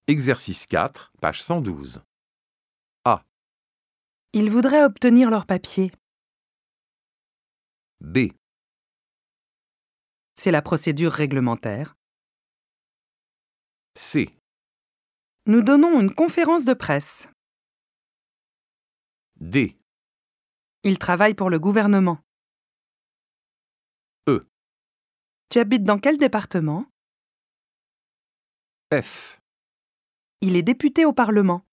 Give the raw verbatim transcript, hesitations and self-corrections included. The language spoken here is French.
Exercice quatre, page cent douze. Ils voudraient obtenir leurs papiers. B. C'est la procédure réglementaire. C. Nous donnons une conférence de presse. D. Ils travaillent pour le gouvernement. E. Tu habites dans quel département ? F. Il est député au Parlement.